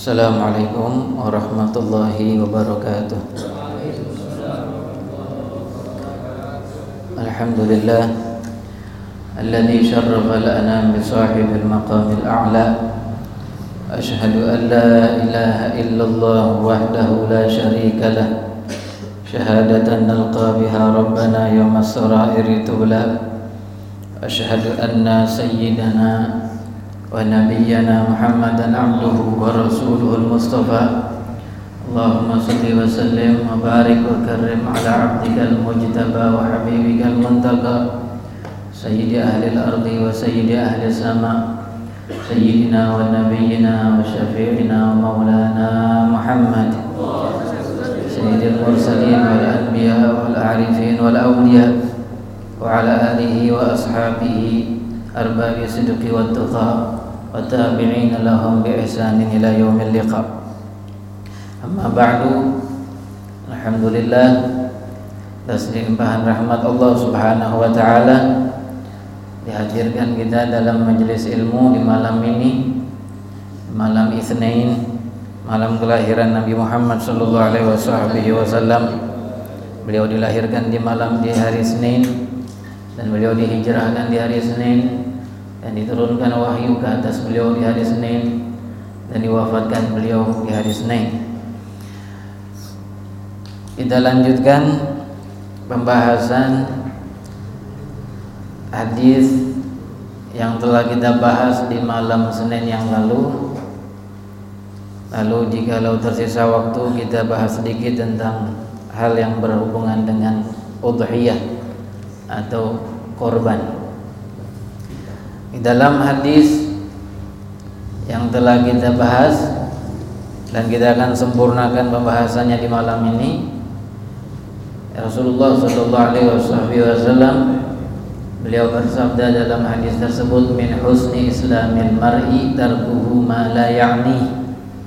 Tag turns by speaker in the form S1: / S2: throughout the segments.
S1: Assalamualaikum warahmatullahi wabarakatuh. Alhamdulillah alladzi syarrafa al-anam bi sahibil maqamil a'la. Ashhadu an la ilaha illallah wahdahu la syarika lah. Syahadatan nalqa biha rabbana yawma as-sara'iri tubla. Ashhadu anna sayyidana wa nabiyyana Muhammadan abduhu wa rasuluhul mustafa. Allahumma salli wa sallim wa barik wa karrim ala abdikal mujtaba wa habibikal muntaqa sayyidi ahli al-ardi wa sayyidi ahli as-sama sayyidina wa nabiyyina wa syafi'ina wa maulana Muhammad sayyidil mursalin wal anbiya wal arifin wal awliya wa ala alihi wa ashabihi arbabi sidqi wa tuqa wa tabi'ina lahum bi ihsanin ila yaumil liqa. Amma ba'du. Alhamdulillah, atas limpahan rahmat Allah Subhanahu wa taala dihadirkan kita dalam majelis ilmu di malam ini, malam Itsnain, malam kelahiran Nabi Muhammad sallallahu alaihi wasallam. Beliau dilahirkan di hari Senin dan beliau dihijrahkan di hari Senin dan diturunkan wahyu ke atas beliau di hari Senin dan diwafatkan beliau di hari Senin. Kita lanjutkan pembahasan hadis yang telah kita bahas di malam Senin yang lalu. Lalu jikalau tersisa waktu, kita bahas sedikit tentang hal yang berhubungan dengan udhiyah atau korban. Di dalam hadis yang telah kita bahas dan kita akan sempurnakan pembahasannya di malam ini, Rasulullah sallallahu alaihi wasallam beliau bersabda dalam hadis tersebut, min husni islamil mar'i tarkuhu ma la ya'ni.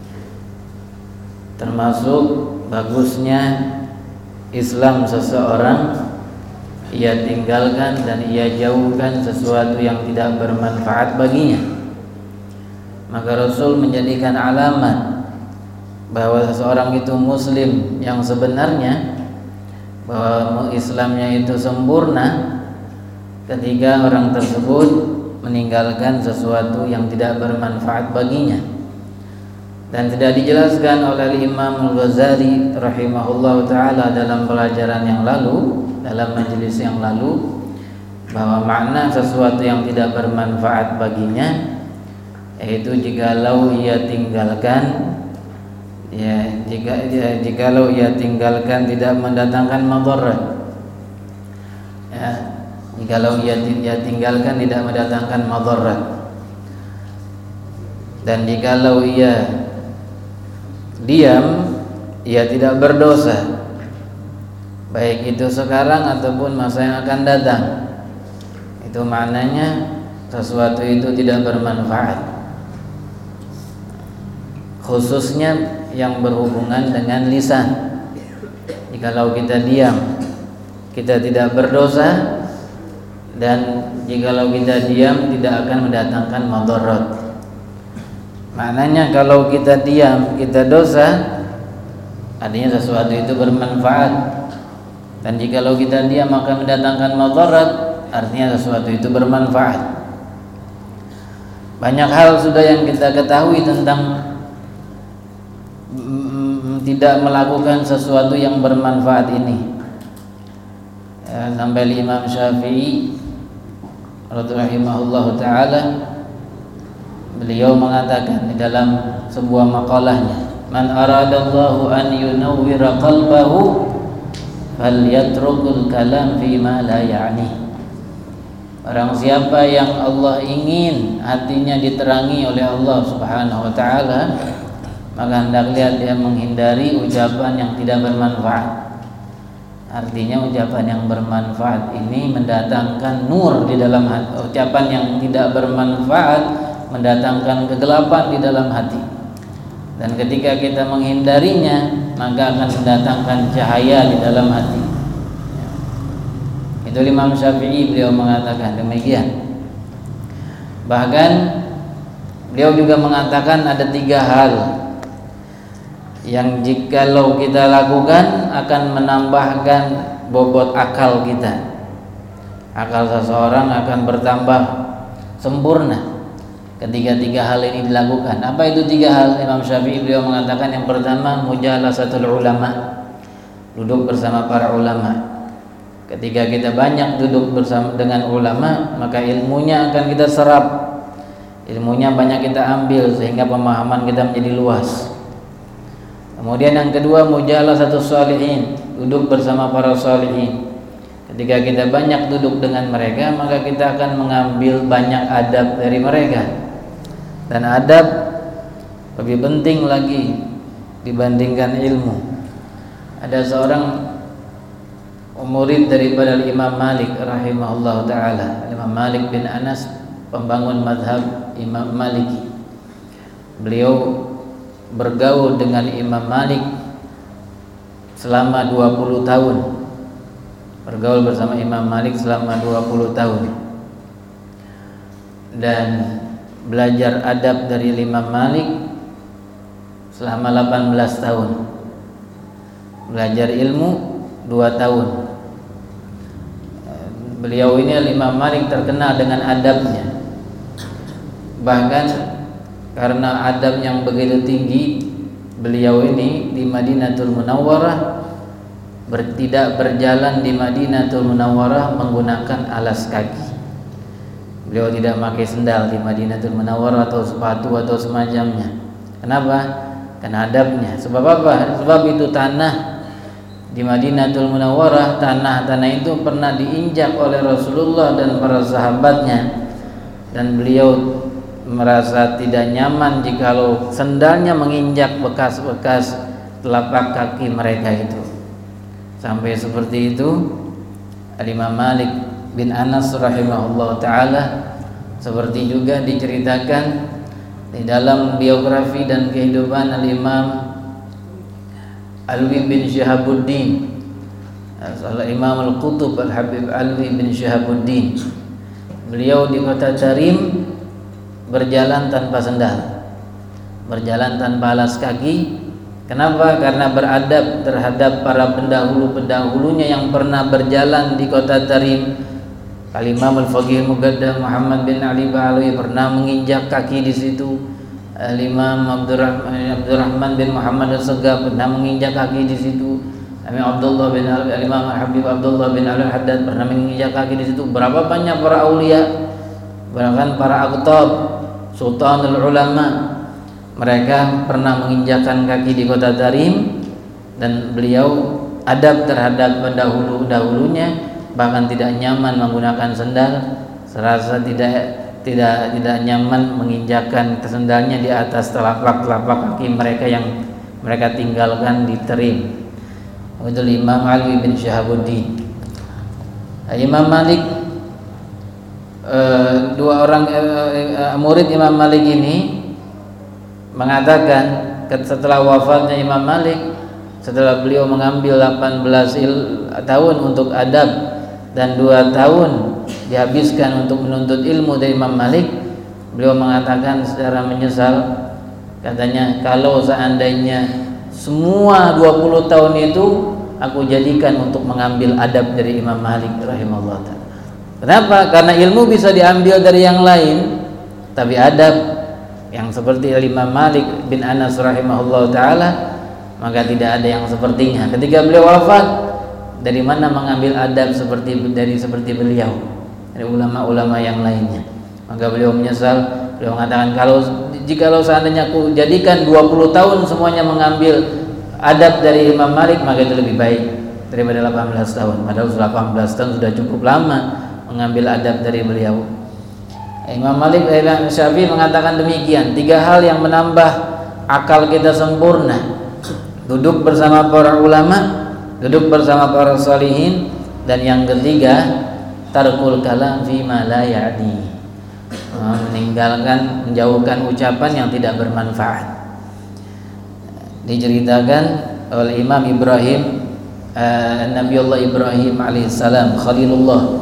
S1: Termasuk bagusnya Islam seseorang, ia tinggalkan dan ia jauhkan sesuatu yang tidak bermanfaat baginya. Maka Rasul menjadikan alamat bahwa seseorang itu muslim yang sebenarnya, bahwa Islamnya itu sempurna ketika orang tersebut meninggalkan sesuatu yang tidak bermanfaat baginya. Dan tidak dijelaskan oleh Imam Al-Ghazali rahimahullah ta'ala dalam pelajaran yang lalu, dalam majelis yang lalu, bahwa makna sesuatu yang tidak bermanfaat baginya yaitu jikalau ia tinggalkan, jikalau ia tinggalkan tidak mendatangkan madarat, jikalau ia tinggalkan tidak mendatangkan madarat, dan jikalau ia diam, ia tidak berdosa, baik itu sekarang ataupun masa yang akan datang. Itu maknanya sesuatu itu tidak bermanfaat, khususnya yang berhubungan dengan lisan. Jikalau kita diam, kita tidak berdosa, dan jikalau kita diam tidak akan mendatangkan madarat. Maknanya kalau kita diam, kita dosa, artinya sesuatu itu bermanfaat. Dan jikalau kita diam akan mendatangkan madarat, artinya sesuatu itu bermanfaat. Banyak hal sudah yang kita ketahui tentang tidak melakukan sesuatu yang bermanfaat ini. Sampai Imam Syafi'i radhiyallahu ta'ala, beliau mengatakan di dalam sebuah maqalahnya, man aradallahu an yunawwira qalbahu falyatrukul kalam fima la ya'ni. Barang siapa yang Allah ingin hatinya diterangi oleh Allah Subhanahu wa taala, maka hendaklah dia menghindari ucapan yang tidak bermanfaat. Artinya ucapan yang bermanfaat ini mendatangkan nur di dalam hati. Ucapan yang tidak bermanfaat mendatangkan kegelapan di dalam hati. Dan ketika kita menghindarinya, maka akan mendatangkan cahaya di dalam hati. Itu Imam Syafi'i, beliau mengatakan demikian. Bahkan beliau juga mengatakan ada 3 hal yang jikalau kita lakukan akan menambahkan bobot akal kita. Akal seseorang akan bertambah sempurna ketika 3 hal ini dilakukan. Apa itu 3 hal? Imam Syafi'i beliau mengatakan yang pertama mujalasatul ulama, duduk bersama para ulama. Ketika kita banyak duduk bersama dengan ulama, maka ilmunya akan kita serap, ilmunya banyak kita ambil sehingga pemahaman kita menjadi luas. Kemudian yang kedua mujalasatus shalihin, duduk bersama para shalihin. Ketika kita banyak duduk dengan mereka, maka kita akan mengambil banyak adab dari mereka. Dan adab lebih penting lagi dibandingkan ilmu. Ada seorang murid daripada Imam Malik rahimahullah ta'ala, Imam Malik bin Anas, pembangun mazhab Imam Maliki. Beliau bergaul dengan Imam Malik selama 20 tahun. Bergaul bersama Imam Malik selama 20 tahun. Dan belajar adab dari Imam Malik selama 18 tahun. Belajar ilmu 2 tahun. Beliau ini Imam Malik terkenal dengan adabnya. Bahkan karena adab yang begitu tinggi, beliau ini di Madinatul Munawwarah tidak berjalan di Madinatul Munawwarah menggunakan alas kaki. Beliau tidak pakai sendal di Madinatul Munawwarah atau sepatu atau semacamnya. Kenapa? Karena adabnya. Sebab apa? Sebab itu tanah di Madinatul Munawwarah, tanah itu pernah diinjak oleh Rasulullah dan para sahabatnya, dan beliau merasa tidak nyaman jikalau sendalnya menginjak bekas-bekas telapak kaki mereka itu. Sampai seperti itu Imam Malik bin Anas rahimahullah ta'ala, seperti juga diceritakan di dalam biografi dan kehidupan Al-Imam Alwi bin Syihabuddin, Imam Al-Qutub Al-Habib Alwi bin Syihabuddin. Beliau di kota Tarim berjalan tanpa sendal, berjalan tanpa alas kaki. Kenapa? Karena beradab terhadap para pendahulu-pendahulunya yang pernah berjalan di kota Tarim. Al-Imam Al-Faqih Muqaddam Muhammad bin Ali Ba'alawi pernah menginjak kaki di situ. Al-Imam Abdurrahman bin Muhammad Al-Segaf pernah menginjak kaki di situ. Al-Imam Al-Habib Abdullah bin Al-Haddad pernah menginjak kaki di situ. Berapa banyak para aulia, bahkan para aqtab, sultanul ulama, mereka pernah menginjakkan kaki di kota Tarim. Dan beliau adab terhadap pendahulu-dahulunya, bahkan tidak nyaman menggunakan sendal, serasa tidak nyaman menginjakkan sendalnya di atas telapak kaki mereka yang mereka tinggalkan di Tarim. Itu Imam Ali bin Syihabuddin. Imam Malik, dua orang murid Imam Malik ini mengatakan setelah wafatnya Imam Malik, setelah beliau mengambil 18 tahun untuk adab dan 2 tahun dihabiskan untuk menuntut ilmu dari Imam Malik, beliau mengatakan secara menyesal, katanya, kalau seandainya semua 20 tahun itu aku jadikan untuk mengambil adab dari Imam Malik rahimahullah ta'ala. Kenapa? Karena ilmu bisa diambil dari yang lain, tapi adab yang seperti Imam Malik bin Anas rahimahullah ta'ala, maka tidak ada yang sepertinya. Ketika beliau wafat, dari mana mengambil adab seperti beliau, dari ulama-ulama yang lainnya? Maka beliau menyesal. Beliau mengatakan, jikalau seandainya aku jadikan 20 tahun semuanya mengambil adab dari Imam Malik, maka itu lebih baik daripada 18 tahun. Padahal 18 tahun sudah cukup lama mengambil adab dari beliau. Imam Malik Imam Syafi'i mengatakan demikian, 3 hal yang menambah akal kita sempurna: duduk bersama para ulama, duduk bersama para salihin, dan yang ketiga tarkul kalam fi ma la ya'ni, menjauhkan ucapan yang tidak bermanfaat. Diceritakan oleh Imam Ibrahim, Nabiullah Ibrahim alaihissalam, Khalilullah,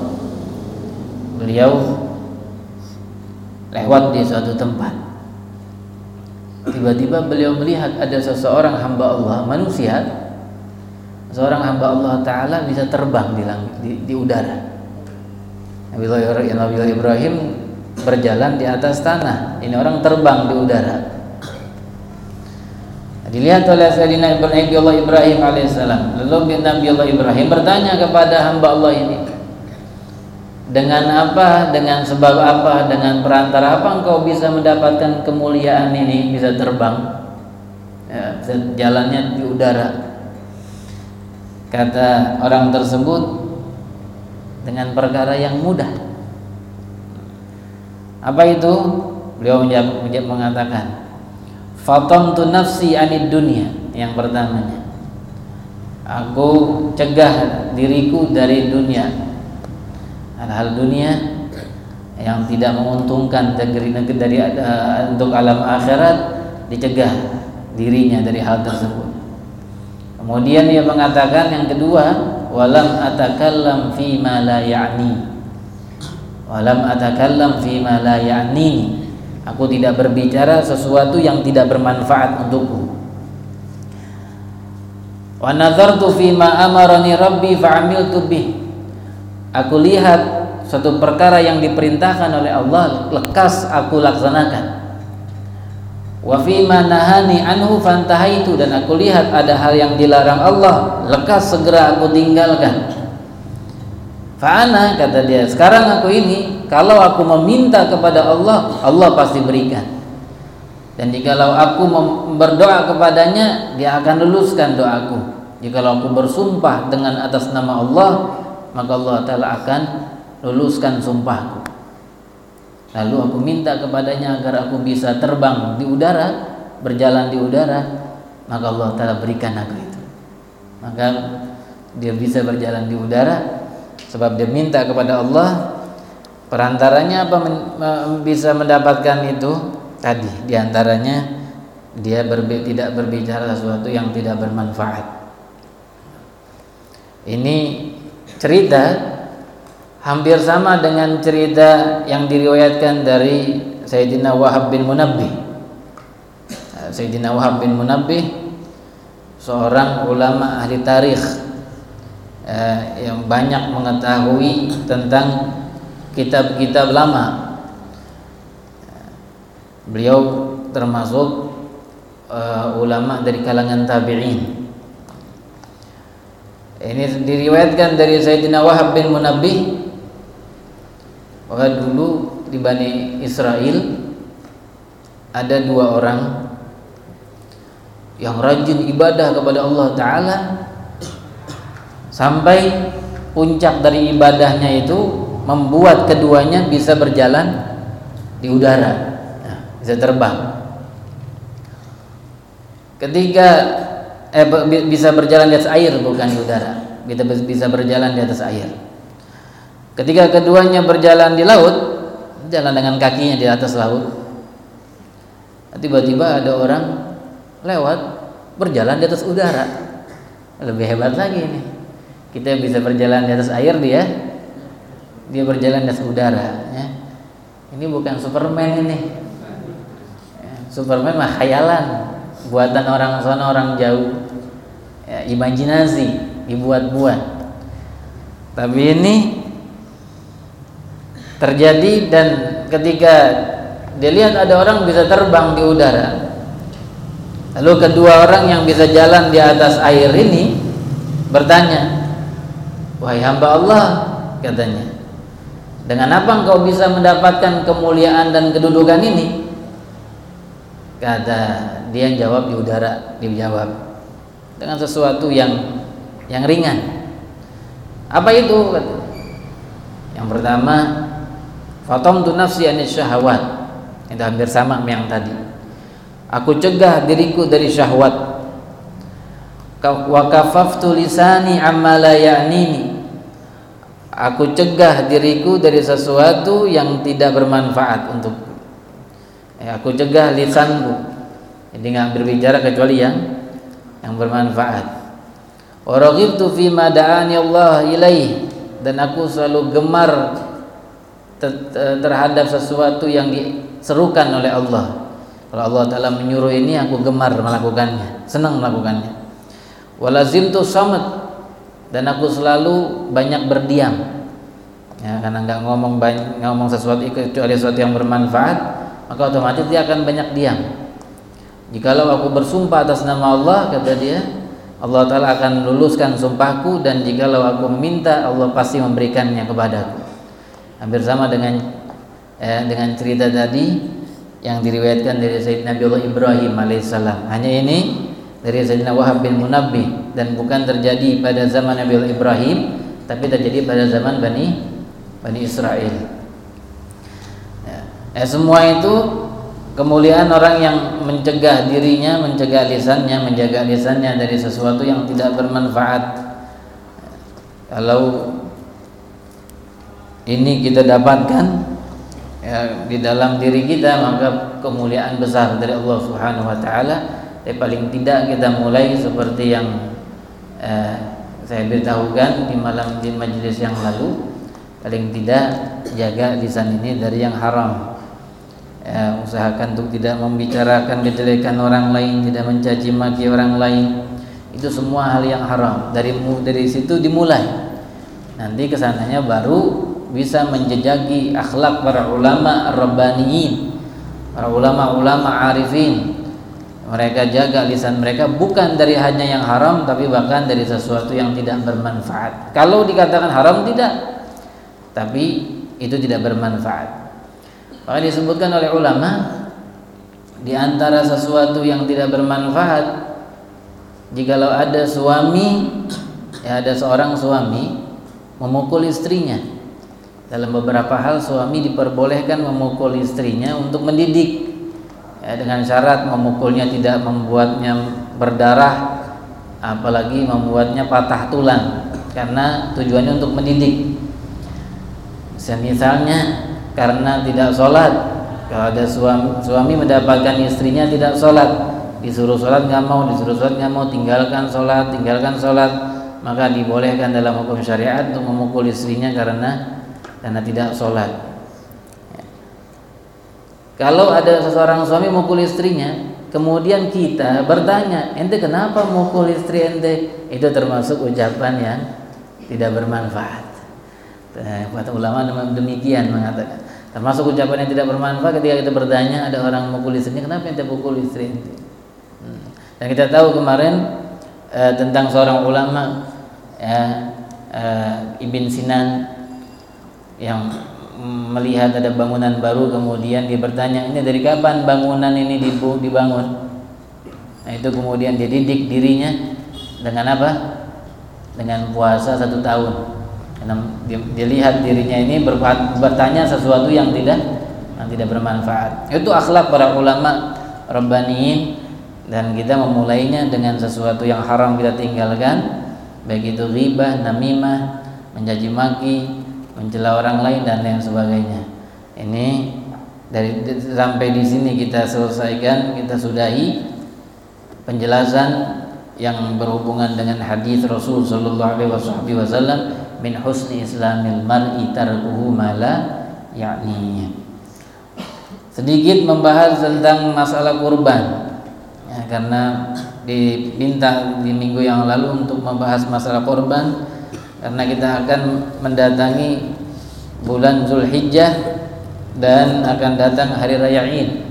S1: beliau lewat di suatu tempat. tiba-tiba beliau melihat ada seseorang hamba Allah, manusia, seorang hamba Allah Ta'ala bisa terbang di langit, di udara. Nabi Ibrahim berjalan di atas tanah, ini orang terbang di udara. Dilihat oleh Sayyidina Nabi Allah Ibrahim alaihissalam. Lalu Nabi Allah Ibrahim bertanya kepada hamba Allah ini, dengan apa, dengan sebab apa, dengan perantara apa engkau bisa mendapatkan kemuliaan ini, bisa terbang, ya, jalannya di udara? Kata orang tersebut, dengan perkara yang mudah. Apa itu? Beliau mengatakan, fatamtu nafsi anid dunya. Yang pertamanya, aku cegah diriku dari dunia, hal-hal dunia yang tidak menguntungkan dari untuk alam akhirat, dicegah dirinya dari hal tersebut. Kemudian dia mengatakan yang kedua, walam atakallam fi ma la ya'ni. Walam atakallam fi ma la ya'ni. Aku tidak berbicara sesuatu yang tidak bermanfaat untukku. Wa nazartu fi ma amarani rabbi fa'amiltu bih. Aku lihat suatu perkara yang diperintahkan oleh Allah, lekas aku laksanakan. Wa fi ma nahani anhu fantahaitu, dan aku lihat ada hal yang dilarang Allah, lekas segera aku tinggalkan. Fa'ana, kata dia, sekarang aku ini, kalau aku meminta kepada Allah, Allah pasti berikan. Dan jikalau aku berdoa kepadanya, dia akan luluskan doaku. Jikalau aku bersumpah dengan atas nama Allah, maka Allah Ta'ala akan luluskan sumpahku. Lalu aku minta kepadanya agar aku bisa terbang di udara, berjalan di udara, maka Allah Ta'ala berikan aku itu. Maka dia bisa berjalan di udara sebab dia minta kepada Allah. Perantaranya apa bisa mendapatkan itu? Tadi diantaranya dia tidak berbicara sesuatu yang tidak bermanfaat. Ini cerita hampir sama dengan cerita yang diriwayatkan dari Sayyidina Wahab bin Munabbih. Sayyidina Wahab bin Munabbih seorang ulama ahli tarikh yang banyak mengetahui tentang kitab-kitab lama. Beliau termasuk ulama dari kalangan tabi'in. Ini diriwayatkan dari Sayyidina Wahab bin Munabbih bahwa dulu di Bani Israel ada dua orang yang rajin ibadah kepada Allah Ta'ala, sampai puncak dari ibadahnya itu membuat keduanya bisa berjalan di udara, bisa terbang. Ketika bisa berjalan di atas air, bukan di udara, bisa berjalan di atas air. Ketika keduanya berjalan di laut, jalan dengan kakinya di atas laut, tiba-tiba ada orang lewat berjalan di atas udara. Lebih hebat lagi ini, kita bisa berjalan di atas air, dia berjalan di atas udara, ya. Ini bukan Superman ini. Superman mah khayalan, buatan orang sana, orang jauh, ya, imajinasi, dibuat-buat. Tapi ini terjadi, dan ketika dia lihat ada orang bisa terbang di udara, lalu kedua orang yang bisa jalan di atas air ini bertanya, wahai hamba Allah, katanya, dengan apa engkau bisa mendapatkan kemuliaan dan kedudukan ini? Kata dia jawab, di udara, dia jawab dengan sesuatu yang ringan. Apa itu? Yang pertama, fatamtu nafsi anis syahwat. Itu hampir sama yang tadi. Aku cegah diriku dari syahwat. Wa kafaftu lisani amma la ya'nini. Aku cegah diriku dari sesuatu yang tidak bermanfaat untukku. Aku cegah lisanku, jadi nggak berbicara kecuali yang bermanfaat. Wa raghibtu fi ma da'ani Allah ilaih, dan aku selalu gemar terhadap sesuatu yang diserukan oleh Allah. Kalau Allah Ta'ala menyuruh ini, aku gemar melakukannya, senang melakukannya. Walazimtu samat, dan aku selalu banyak berdiam. Ya, karena nggak ngomong sesuatu kecuali sesuatu yang bermanfaat, maka otomatis dia akan banyak diam. Jikalau aku bersumpah atas nama Allah, kata dia, Allah Ta'ala akan luluskan sumpahku, dan jikalau aku meminta, Allah pasti memberikannya kepadaku. Hampir sama dengan cerita tadi yang diriwayatkan dari Sayyidina Nabi Allah Ibrahim alaihissalam. Hanya ini dari Sayyidina Wahab bin Munabbih, dan bukan terjadi pada zaman Nabi Allah Ibrahim, tapi terjadi pada zaman Bani Israel. Semua itu kemuliaan orang yang mencegah dirinya, menjaga lisannya dari sesuatu yang tidak bermanfaat. Kalau ini kita dapatkan di dalam diri kita, maka kemuliaan besar dari Allah Subhanahu wa taala. Tapi paling tidak kita mulai seperti yang saya beritahukan di majelis yang lalu, paling tidak jaga lisan ini dari yang haram. Usahakan untuk tidak membicarakan kejelekan orang lain, tidak mencaci maki orang lain. Itu semua hal yang haram. Dari situ dimulai. Nanti kesananya baru bisa menjejaki akhlak para ulama ar-rabbaniyin, para ulama arifin. Mereka jaga lisan mereka bukan dari hanya yang haram, tapi bahkan dari sesuatu yang tidak bermanfaat. Kalau dikatakan haram tidak, tapi itu tidak bermanfaat. Maka disebutkan oleh ulama, di antara sesuatu yang tidak bermanfaat, jikalau ada seorang suami memukul istrinya. Dalam beberapa hal suami diperbolehkan memukul istrinya untuk mendidik, dengan syarat memukulnya tidak membuatnya berdarah, apalagi membuatnya patah tulang, karena tujuannya untuk mendidik. Misalnya karena tidak sholat, kalau ada suami mendapatkan istrinya tidak sholat, disuruh sholat nggak mau, tinggalkan sholat, maka dibolehkan dalam hukum syariat untuk memukul istrinya karena tidak sholat. Kalau ada seseorang suami mukul istrinya, kemudian kita bertanya, ente kenapa mukul istri ente? Itu termasuk ucapan yang tidak bermanfaat. Kata ulama demikian mengatakan, termasuk ucapan yang tidak bermanfaat ketika kita bertanya, ada orang mukul istrinya, kenapa ente mukul istri ente? Dan kita tahu kemarin tentang seorang ulama, Ibn Sinan, yang melihat ada bangunan baru, kemudian dia bertanya, ini dari kapan bangunan ini dibangun? Nah, itu kemudian dia didik dirinya dengan apa? Dengan puasa 1 tahun. Karena dia lihat dirinya ini bertanya sesuatu yang tidak bermanfaat. Itu akhlak para ulama rabbaniyin, dan kita memulainya dengan sesuatu yang haram kita tinggalkan, baik itu ghibah, namimah, mencaci maki, mencela orang lain dan lain sebagainya. Ini sampai di sini kita selesaikan, kita sudahi penjelasan yang berhubungan dengan hadis Rasul sallallahu alaihi wasallam, min husni islamil mar'i tarkuhu ma la ya'ni. Sedikit membahas tentang masalah kurban, karena diminta di minggu yang lalu untuk membahas masalah kurban, karena kita akan mendatangi bulan Zulhijjah dan akan datang hari raya Id.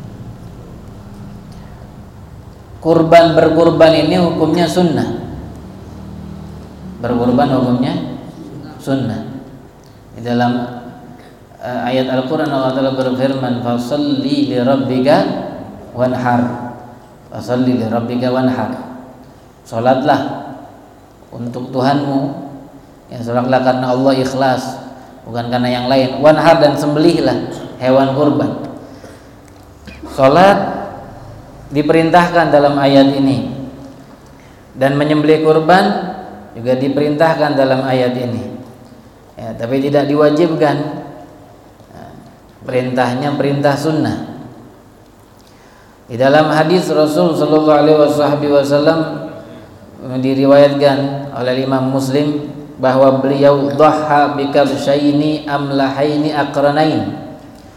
S1: Berkurban ini hukumnya sunnah. Berkurban hukumnya sunnah. Di dalam ayat Al-Quran Allah Ta'ala berfirman, fasalli li rabbika wanhar. Fasalli li rabbika wanhar. Salatlah untuk Tuhanmu, sholatlah karena Allah ikhlas, bukan karena yang lain. Wanhar, dan sembelihlah hewan kurban. Sholat diperintahkan dalam ayat ini, dan menyembelih kurban juga diperintahkan dalam ayat ini. Tapi tidak diwajibkan. Perintahnya perintah sunnah. Di dalam hadis Rasul sallallahu alaihi wasallam diriwayatkan oleh Imam Muslim bahwa beliau dhaha bikabsyaini amlahaini aqranain.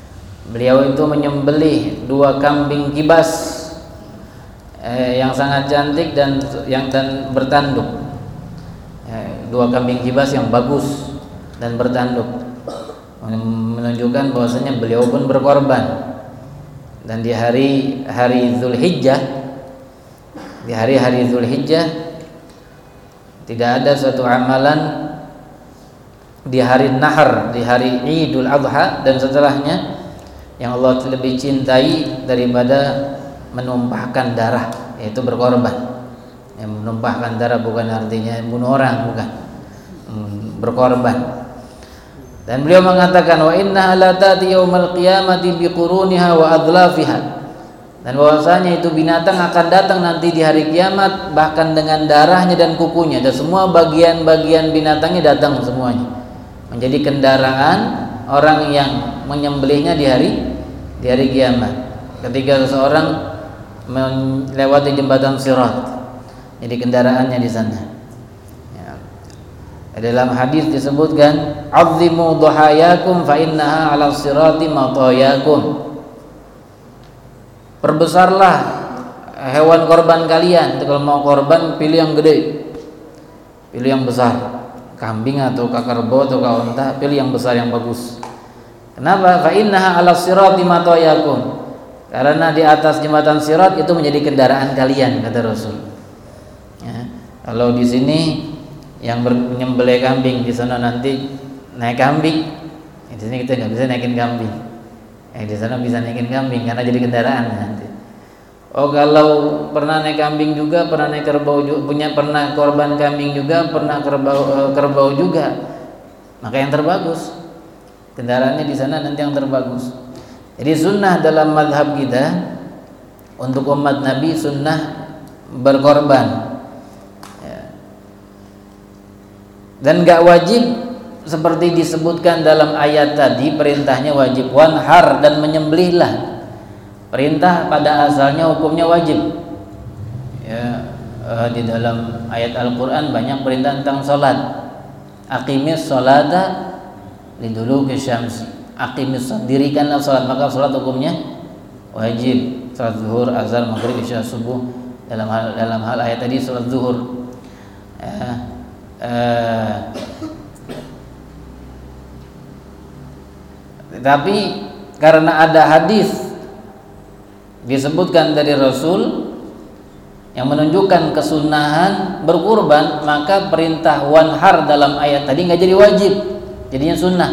S1: Beliau itu menyembelih 2 kambing kibas yang sangat cantik dan bertanduk. 2 kambing kibas yang bagus dan bertanduk, menunjukkan bahwasanya beliau pun berkorban. Dan di hari Zulhijjah, di hari-hari Zulhijjah tidak ada suatu amalan di hari Nahar, di hari Idul Adha dan setelahnya yang Allah lebih cintai daripada menumpahkan darah, yaitu berkorban. Yang menumpahkan darah bukan artinya bunuh orang, bukan, berkorban. Dan beliau mengatakan wa inna la ta'ti yaumal qiyamati biquruniha wa adlafiha. Dan bahwasanya itu binatang akan datang nanti di hari kiamat bahkan dengan darahnya dan kukunya, dan semua bagian-bagian binatangnya datang semuanya menjadi kendaraan orang yang menyembelihnya di hari kiamat. Ketika seseorang melewati jembatan Sirat, jadi kendaraannya di sana. Dalam hadis disebutkan azzimu dhuhayakum fa innaha 'ala sirati matayakum. Perbesarlah hewan korban kalian. Kalau mau korban pilih yang gede, pilih yang besar, kambing atau kerbau atau unta, pilih yang besar yang bagus. Kenapa? Fa innaha 'ala sirati matayakum. Karena di atas jembatan Sirat itu menjadi kendaraan kalian, kata Rasul. Ya, kalau di sini yang menyembelih kambing, di sana nanti naik kambing. Di sini kita nggak bisa naikin kambing. Di sana bisa naikin kambing karena jadi kendaraan nanti. Oh, kalau pernah naik kambing juga, pernah naik kerbau juga, pernah korban kambing juga, pernah kerbau juga, maka yang terbagus kendaraannya di sana nanti yang terbagus. Jadi sunnah dalam mazhab kita untuk umat Nabi, sunnah berkorban. Dan gak wajib seperti disebutkan dalam ayat tadi, perintahnya wajib wanhar dan menyembelihlah. Perintah pada asalnya hukumnya wajib. Di dalam ayat Al-Quran banyak perintah tentang salat. Aqimis sholata liduluki syamsi. Aqimis, dirikanlah salat, maka salat hukumnya wajib. Salat zuhur, azhar, maghrib, isya, subuh. Dalam hal ayat tadi salat zuhur. Tetapi karena ada hadis disebutkan dari Rasul yang menunjukkan kesunahan berkurban, maka perintah wanhar dalam ayat tadi nggak jadi wajib, jadinya sunnah.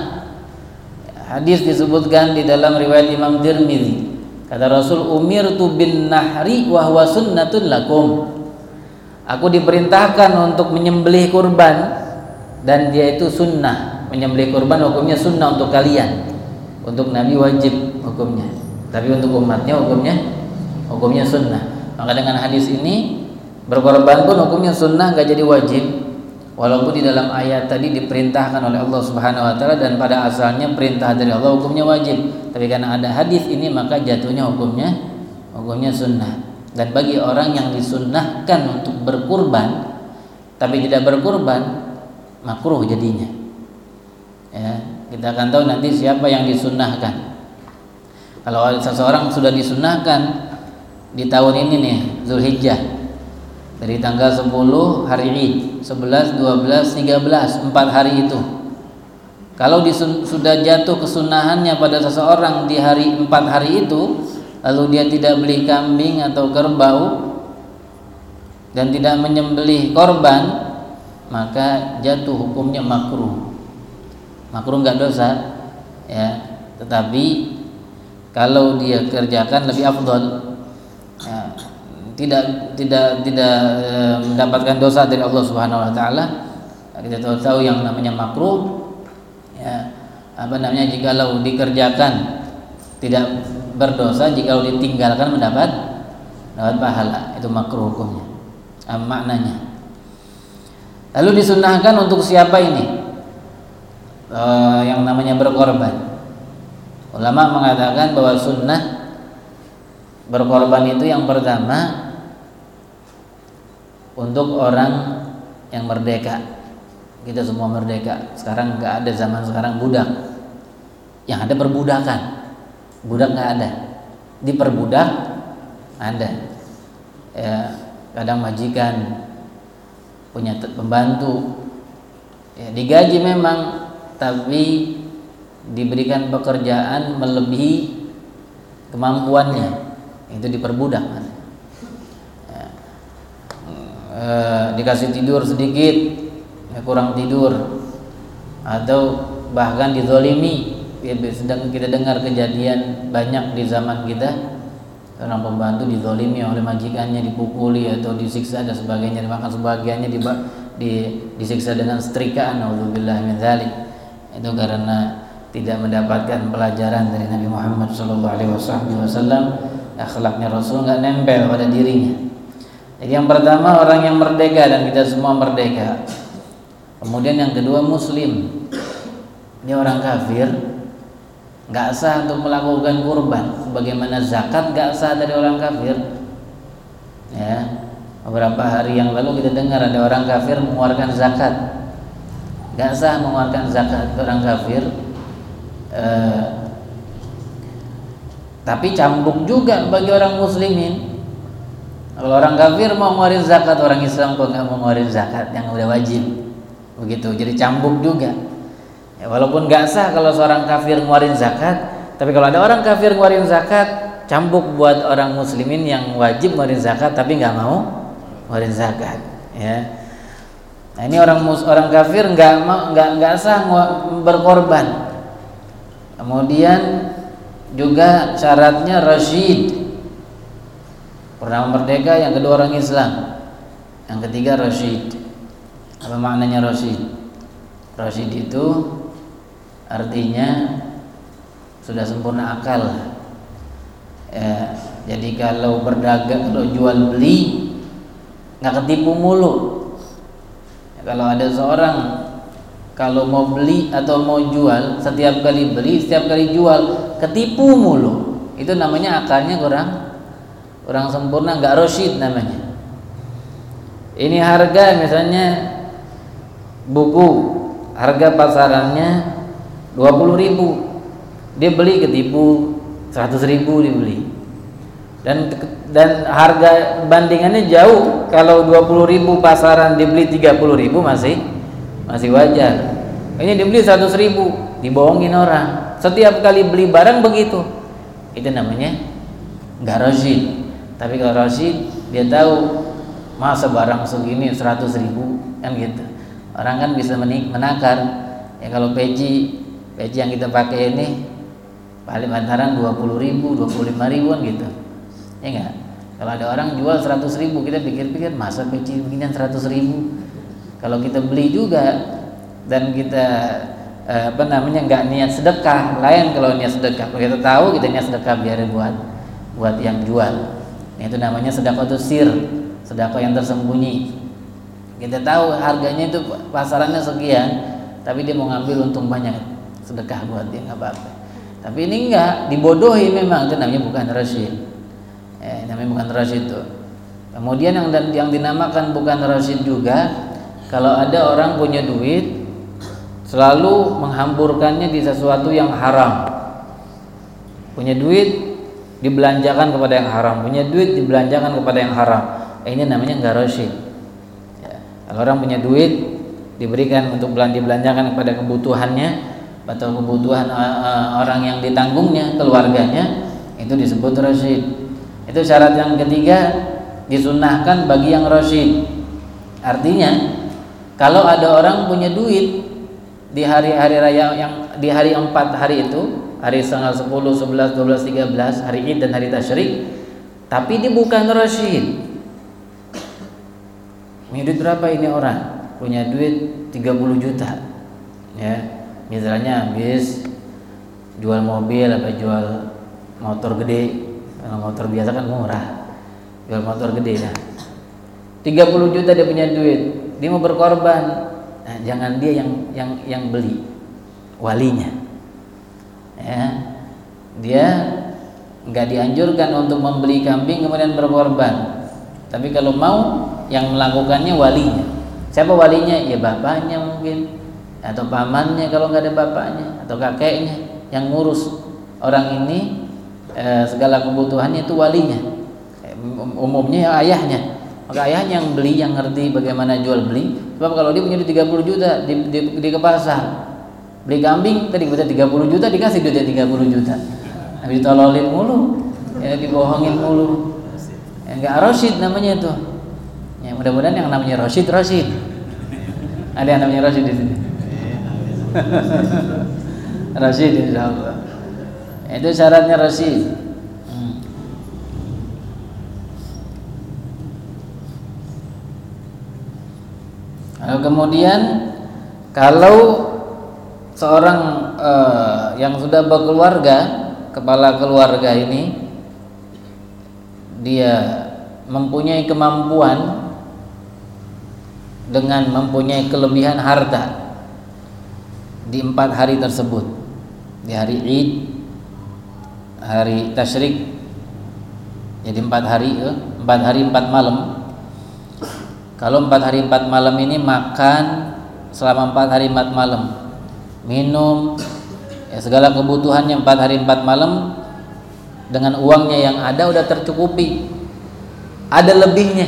S1: Hadis disebutkan di dalam riwayat Imam Tirmidzi, kata Rasul, umirtu bin nahri wa huwa sunnatun lakum. Aku diperintahkan untuk menyembelih kurban dan dia itu sunnah. Menyembelih kurban hukumnya sunnah untuk kalian. Untuk Nabi wajib hukumnya, tapi untuk umatnya hukumnya sunnah. Maka dengan hadis ini berkorban pun hukumnya sunnah, gak jadi wajib. Walaupun di dalam ayat tadi diperintahkan oleh Allah Subhanahu wa taala dan pada asalnya perintah dari Allah hukumnya wajib. Tapi karena ada hadis ini maka jatuhnya hukumnya sunnah. Dan bagi orang yang disunnahkan untuk berkurban tapi tidak berkurban, makruh jadinya. Ya, kita akan tahu nanti siapa yang disunnahkan. Kalau seseorang sudah disunnahkan di tahun ini nih, Zulhijjah, dari tanggal 10 hari Id, 11, 12, 13, 4 hari itu. Kalau sudah jatuh kesunahannya pada seseorang di hari 4 hari itu, lalu dia tidak beli kambing atau kerbau dan tidak menyembelih korban, maka jatuh hukumnya makruh. Makruh enggak dosa, ya. Tetapi kalau dia kerjakan lebih afdal, ya, tidak mendapatkan dosa dari Allah Subhanahu wa taala. Kita tahu yang namanya makruh, ya, jikalau dikerjakan tidak berdosa, jika ditinggalkan mendapat pahala, itu makruh hukumnya, maknanya. Lalu disunnahkan untuk siapa ini? Yang namanya berkorban. Ulama mengatakan bahwa sunnah berkorban itu yang pertama untuk orang yang merdeka. Kita semua merdeka. Sekarang nggak ada, zaman sekarang budak. Yang ada perbudakan. budak nggak ada, diperbudak ada. Ya, kadang majikan punya pembantu, ya, digaji memang, tapi diberikan pekerjaan melebihi kemampuannya, itu diperbudak. Ya. Dikasih tidur sedikit, ya, kurang tidur, atau bahkan dizalimi. Ya, sedang kita dengar kejadian banyak di zaman kita, seorang pembantu dizalimi oleh majikannya, dipukuli atau disiksa dan sebagainya, bahkan sebagiannya disiksa dengan setrikaan, naudzubillah min dzalik. Itu karena tidak mendapatkan pelajaran dari Nabi Muhammad SAW. Akhlaknya Rasul nggak nempel pada dirinya. Jadi yang pertama orang yang merdeka, dan kita semua merdeka. Kemudian yang kedua Muslim. Ini orang kafir nggak sah untuk melakukan kurban, sebagaimana zakat nggak sah dari orang kafir. Ya, beberapa hari yang lalu kita dengar ada orang kafir mengeluarkan zakat, nggak sah mengeluarkan zakat orang kafir. Tapi cambuk juga bagi orang muslimin. Kalau orang kafir mau ngeluarin zakat, orang Islam kok nggak mau ngeluarin zakat yang udah wajib, begitu. Jadi cambuk juga. Ya, walaupun nggak sah kalau seorang kafir ngeluarin zakat, tapi kalau ada orang kafir ngeluarin zakat, cambuk buat orang muslimin yang wajib ngeluarin zakat tapi nggak mau ngeluarin zakat. Ya, nah ini orang kafir nggak sah berkorban. Kemudian juga syaratnya rasyid, pertama merdeka, yang kedua orang Islam, yang ketiga rasyid. Apa maknanya rasyid? Rasyid itu artinya sudah sempurna akal. Ya, jadi kalau berdagang, kalau jual beli nggak ketipu mulu. Ya, kalau ada seorang kalau mau beli atau mau jual, setiap kali beli, setiap kali jual ketipu mulu, itu namanya akalnya kurang sempurna, nggak rasyid namanya. Ini harga misalnya buku, harga pasarannya 20.000, dia beli ketipu 100.000 dibeli, dan harga bandingannya jauh. Kalau 20.000 pasaran dibeli 30.000 masih wajar. Ini dibeli 100.000, dibohongin orang. Setiap kali beli barang begitu, itu namanya nggak rasyid. Tapi kalau rasyid, dia tahu masa barang segini 100.000 kan gitu. Orang kan bisa menakar. Ya kalau peci yang kita pakai ini paling antaran 20.000, 25.000 gitu. Ya enggak? Kalau ada orang jual 100.000, kita pikir-pikir masa peci beginian 100.000. Kalau kita beli juga dan kita enggak niat sedekah, lain kalau niat sedekah. Kalau kita tahu kita niat sedekah, biarin buat yang jual. Itu namanya sedekah sir, sedekah yang tersembunyi. Kita tahu harganya itu pasarannya sekian, tapi dia mau ngambil untung banyak, sedekah buat dia nggak apa-apa. Tapi ini enggak, dibodohi memang, itu namanya bukan rasyid. Namanya bukan rasyid itu. Kemudian yang dinamakan bukan rasyid juga, kalau ada orang punya duit selalu menghamburkannya di sesuatu yang haram. Punya duit dibelanjakan kepada yang haram, punya duit dibelanjakan kepada yang haram. Ini namanya enggak rasyid. Ya. Kalau orang punya duit diberikan untuk dibelanjakan kepada kebutuhannya atau kebutuhan orang yang ditanggungnya, keluarganya, itu disebut rasyid. Itu syarat yang ketiga, disunnahkan bagi yang rasyid. Artinya kalau ada orang punya duit di hari-hari raya, yang di hari 4 hari itu, hari tanggal 10, 11, 12, 13, hari Id dan hari Tasyrik, tapi dia bukan rasyid. Punya duit berapa ini orang? Punya duit 30 juta. Ya, misalnya habis jual mobil apa jual motor gede. Kalau motor biasa kan murah. Jual motor gede ya. 30 juta dia punya duit. Dia mau berkorban. Nah, jangan dia yang beli, walinya. Ya. Dia nggak dianjurkan untuk membeli kambing kemudian berkorban. Tapi kalau mau, yang melakukannya walinya. Siapa walinya? Ya bapaknya mungkin, atau pamannya kalau nggak ada bapaknya, atau kakeknya yang ngurus orang ini segala kebutuhannya itu walinya, umumnya ayahnya. Maka ayahnya yang beli, yang ngerti bagaimana jual beli. Sebab kalau dia punya 30 juta di ke pasar, beli kambing tadi kita 30 juta, dikasih duitnya 30 juta. Habis ditololin mulu, ya dibohongin mulu. Ya, enggak Rosyid namanya itu. Ya mudah-mudahan yang namanya Rosyid. Ada yang namanya Rosyid di sini. Rosyid insyaallah. Itu syaratnya Rosyid. Kemudian kalau seorang yang sudah berkeluarga, kepala keluarga ini, dia mempunyai kemampuan dengan mempunyai kelebihan harta di 4 hari tersebut, di hari Id, hari Tasyrik, jadi 4 hari 4 malam. Kalau 4 hari 4 malam ini makan selama 4 hari 4 malam, minum, ya segala kebutuhannya 4 hari 4 malam dengan uangnya yang ada udah tercukupi. Ada lebihnya.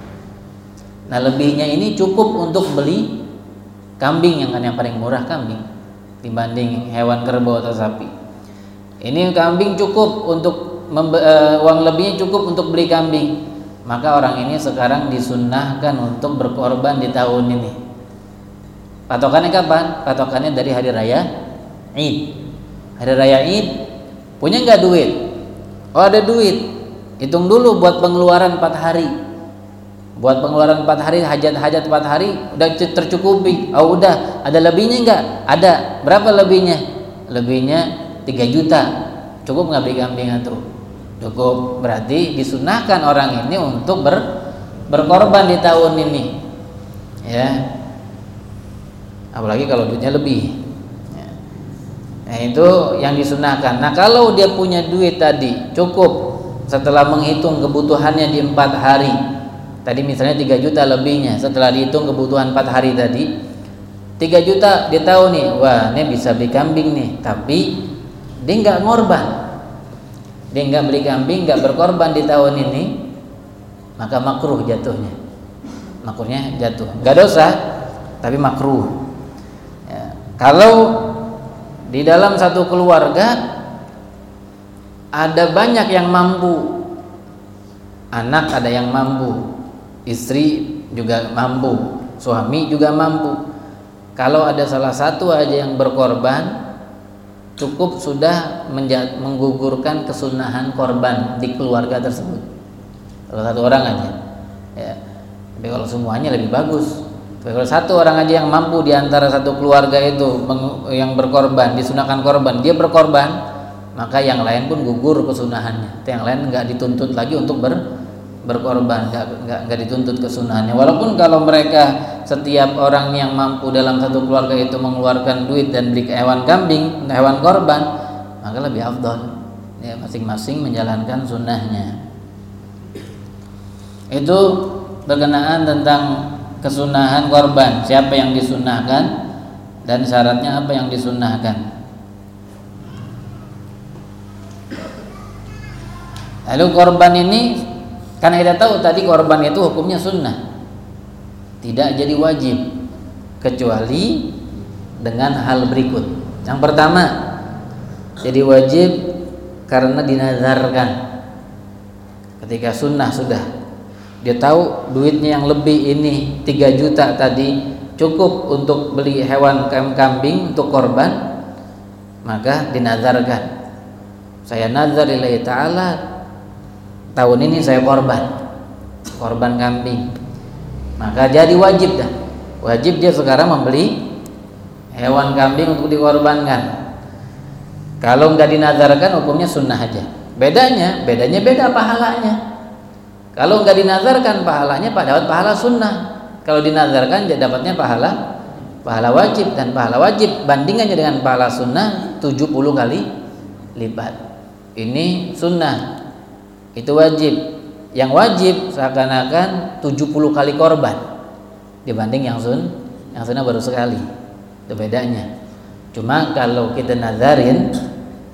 S1: Nah lebihnya ini cukup untuk beli kambing, yang kan yang paling murah kambing dibanding hewan kerbau atau sapi. Ini kambing cukup untuk uang lebihnya cukup untuk beli kambing. Maka orang ini sekarang disunnahkan untuk berkorban di tahun ini. Patokannya kapan? Patokannya dari hari raya Id. Hari raya Id punya nggak duit? Oh ada duit. Hitung dulu buat pengeluaran 4 hari. Buat pengeluaran 4 hari, hajat-hajat 4 hari udah tercukupi. Oh udah, ada lebihnya nggak? Ada. Berapa lebihnya? Lebihnya 3 juta. Cukup nggak beli kambing itu? Cukup. Berarti disunahkan orang ini untuk berkorban di tahun ini, ya. Apalagi kalau duitnya lebih. Ya. Nah itu yang disunahkan. Nah kalau dia punya duit tadi cukup setelah menghitung kebutuhannya di 4 hari. Tadi misalnya 3 juta lebihnya, setelah dihitung kebutuhan 4 hari tadi 3 juta dia tahu nih, wah ini bisa beli kambing nih, tapi dia nggak ngorban. Dia nggak beli kambing, nggak berkorban di tahun ini, maka makruh jatuhnya. Makruhnya jatuh, nggak dosa, tapi makruh. Ya. Kalau di dalam satu keluarga ada banyak yang mampu, anak ada yang mampu, istri juga mampu, suami juga mampu. Kalau ada salah satu aja yang berkorban, cukup sudah menggugurkan kesunahan korban di keluarga tersebut. Kalau satu orang aja, ya. Tapi kalau semuanya lebih bagus. Tapi kalau satu orang aja yang mampu di antara satu keluarga itu yang berkorban, disunahkan korban, dia berkorban, maka yang lain pun gugur kesunahannya. Yang lain nggak dituntut lagi untuk berkorban, nggak dituntut kesunahannya. Walaupun kalau mereka setiap orang yang mampu dalam satu keluarga itu mengeluarkan duit dan beli hewan kambing, hewan korban, maka lebih afdal. Ya, masing-masing menjalankan sunnahnya. Itu berkenaan tentang kesunahan korban, siapa yang disunnahkan dan syaratnya apa yang disunnahkan. Lalu korban ini, karena kita tahu tadi korban itu hukumnya sunnah, tidak jadi wajib kecuali dengan hal berikut. Yang pertama, jadi wajib karena dinazarkan. Ketika sunnah sudah, dia tahu duitnya yang lebih ini 3 juta tadi cukup untuk beli hewan kambing untuk korban, maka dinazarkan. Saya nazar lillahi ta'ala, tahun ini saya korban kambing, maka jadi wajib dah. Wajib dia sekarang membeli hewan kambing untuk dikorbankan. Kalau nggak dinazarkan hukumnya sunnah aja. Bedanya beda pahalanya. Kalau nggak dinazarkan pahalanya dapat pahala sunnah. Kalau dinazarkan dia dapatnya pahala wajib, dan pahala wajib bandingannya dengan pahala sunnah 70 kali lipat. Ini sunnah, itu wajib. Yang wajib seakan-akan 70 kali korban dibanding yang sunnah baru sekali. Itu bedanya. Cuma kalau kita nazarin,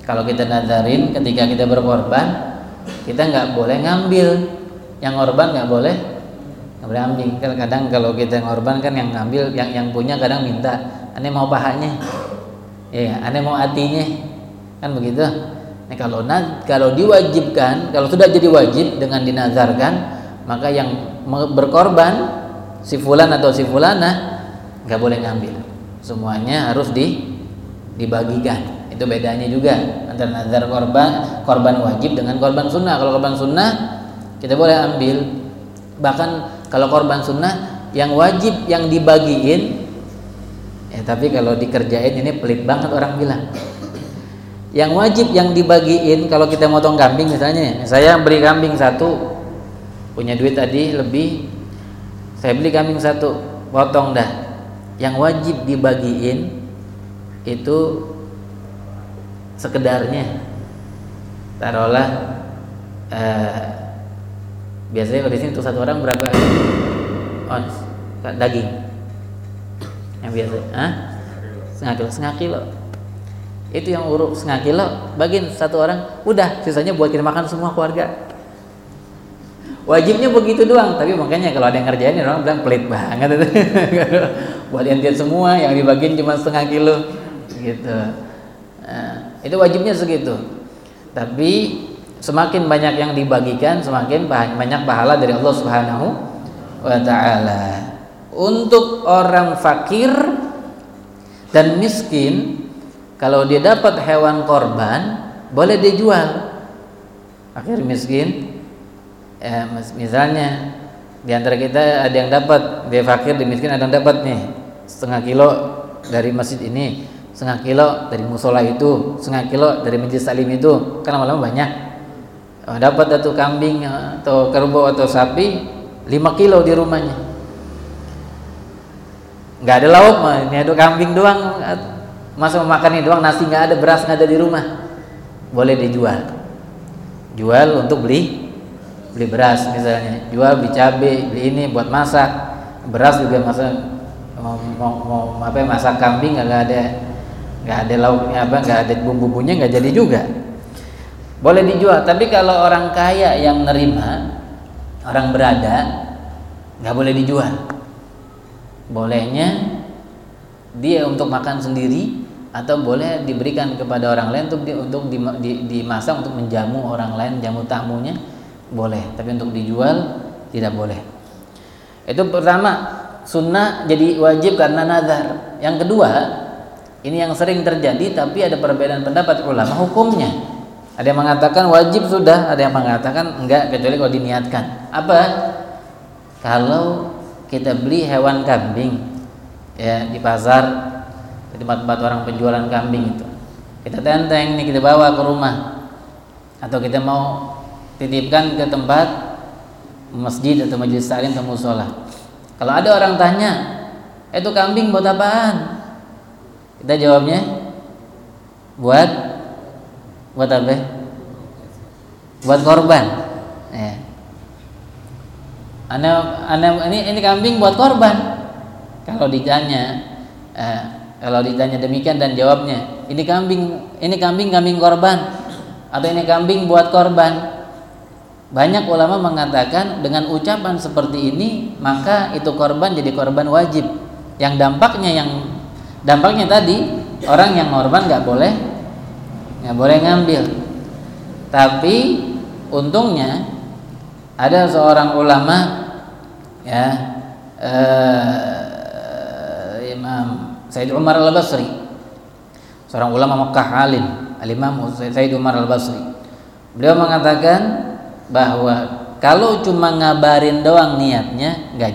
S1: Kalau kita nazarin ketika kita berkorban, kita nggak boleh ngambil, yang korban nggak boleh ambil. Kadang kalau kita ngorban kan yang ngambil, yang punya kadang minta, ane mau pahanya, ya, ane mau hatinya, kan begitu. Nah, kalau diwajibkan, kalau sudah jadi wajib dengan dinazarkan, maka yang berkorban si fulan atau si fulana nggak boleh ngambil, semuanya harus dibagikan. Itu bedanya juga antara nazar korban wajib dengan korban sunnah. Kalau korban sunnah kita boleh ambil, bahkan kalau korban sunnah yang wajib yang dibagiin, tapi kalau dikerjain ini pelit banget orang bilang. Yang wajib yang dibagiin, kalau kita motong kambing misalnya, saya beli kambing satu, punya duit tadi lebih, saya beli kambing satu, potong dah. Yang wajib dibagiin itu sekedarnya, taruhlah biasanya kalau di sini untuk satu orang berapa daging yang biasa? Setengah kilo. Itu yang uruk setengah kilo, bagiin satu orang, udah sisanya buat kita makan semua keluarga. Wajibnya begitu doang, tapi makanya kalau ada yang ngerjain orang bilang pelit banget itu. Buat entian semua yang dibagiin cuma setengah kilo gitu. Itu wajibnya segitu. Tapi semakin banyak yang dibagikan, semakin banyak pahala dari Allah Subhanahu wa taala. Untuk orang fakir dan miskin, kalau dia dapat hewan korban, boleh dijual. Fakir miskin, misalnya di antara kita ada yang dapat, dia fakir, dia miskin, ada yang dapat nih setengah kilo dari masjid ini, setengah kilo dari musola itu, setengah kilo dari majelis taklim itu, kan lama-lama banyak. Dapat satu kambing atau kerbau atau sapi 5 kilo di rumahnya, nggak ada lauk mah, ini ada kambing doang, masa mau makan ini doang, nasi nggak ada, beras nggak ada di rumah, boleh dijual. Jual untuk beli beras misalnya, jual beli cabai, beli ini buat masak, beras juga masak, mau masak kambing nggak ada lauknya, nggak ada bumbu-bumbunya, nggak jadi juga, boleh dijual. Tapi kalau orang kaya yang nerima, orang berada, nggak boleh dijual. Bolehnya dia untuk makan sendiri, atau boleh diberikan kepada orang lain untuk dimasak untuk menjamu orang lain, jamu tamunya boleh. Tapi untuk dijual tidak boleh. Itu pertama, sunnah jadi wajib karena nazar. Yang kedua, ini yang sering terjadi tapi ada perbedaan pendapat ulama hukumnya. Ada yang mengatakan wajib sudah, ada yang mengatakan enggak kecuali kalau diniatkan. Apa? Kalau kita beli hewan kambing ya di pasar, di tempat-tempat orang penjualan kambing itu, kita tenteng nih, kita bawa ke rumah, atau kita mau titipkan ke tempat masjid atau majelis taklim atau musola. Kalau ada orang tanya, itu kambing buat apaan? Kita jawabnya buat apa? Buat korban. Ya. Ini kambing buat korban. Kalau ditanya demikian dan jawabnya, ini kambing korban, atau ini kambing buat korban. Banyak ulama mengatakan dengan ucapan seperti ini maka itu korban jadi korban wajib. Yang dampaknya tadi orang yang korban nggak boleh ngambil. Tapi untungnya ada seorang ulama ya, Imam Said Umar Al-Basri, seorang ulama Mekah alim, Al-Imam Said Umar Al-Basri. Beliau mengatakan bahwa kalau cuma ngabarin doang niatnya nggak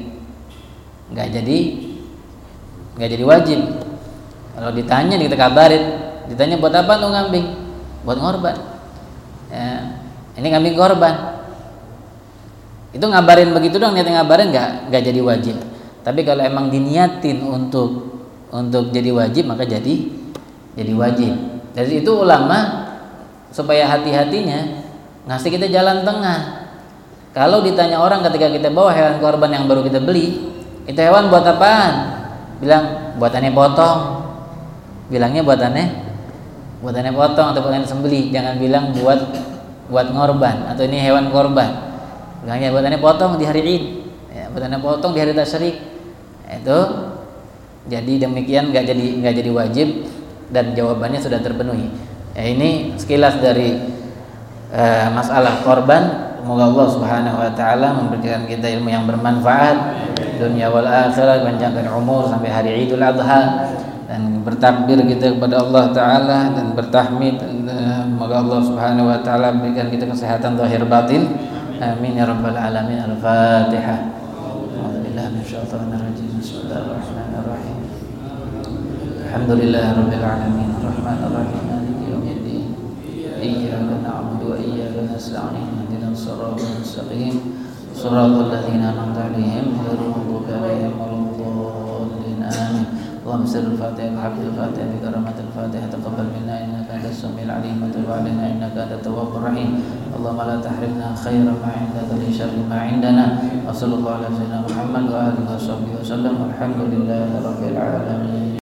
S1: jadi wajib. Kalau ditanya kita kabarin, ditanya buat apa tuh kambing? Buat ngorban. Ya, ini kambing korban. Itu ngabarin begitu doang, niatnya ngabarin nggak jadi wajib. Tapi kalau emang diniatin untuk jadi wajib maka jadi wajib. Dari itu ulama supaya hati-hatinya ngasih kita jalan tengah. Kalau ditanya orang ketika kita bawa hewan korban yang baru kita beli, itu hewan buat apaan? Bilang buat aneh potong. Bilangnya buat aneh buatannya potong atau buatannya sembelih, jangan bilang buat ngorban atau ini hewan korban. Bilangnya buatannya potong di hari Id, ya, buatannya potong di hari tasyrik. Itu jadi demikian nggak jadi wajib dan jawabannya sudah terpenuhi. Ya, ini sekilas dari masalah korban. Semoga Allah Subhanahu wa taala memberikan kita ilmu yang bermanfaat dunia wal akhirat, panjangkan umur sampai hari Idul Adha, dan bertakbir kita kepada Allah taala dan bertahmid. Semoga Allah Subhanahu wa taala berikan kita kesehatan zahir batin. Amin ya rabbal alamin. Al-Fatihah. A'udzubillahi minasyaitonir rajim. Bismillahirrahmanirrahim. Alhamdulillahirabbil alamin. Arrahmanir rahim. Maliki yaumiddin. Iyyaka na'budu wa iyyaka nasta'in. Ihdinas siratal mustaqim. Shiratal ladzina an'amta 'alaihim ghairil maghdubi 'alaihim waladdallin. Amin. اللهم صل الفاتحة بحق الفاتحة بكرامة الفاتحة تقبل منا إنك أنت السميع العليم وتب علينا إنك أنت التواب الرحيم اللهم لا تحرمنا خير ما عندك لشر ما عندنا وصلى الله على سيدنا محمد وآله وصحبه وسلم والحمد لله رب العالمين.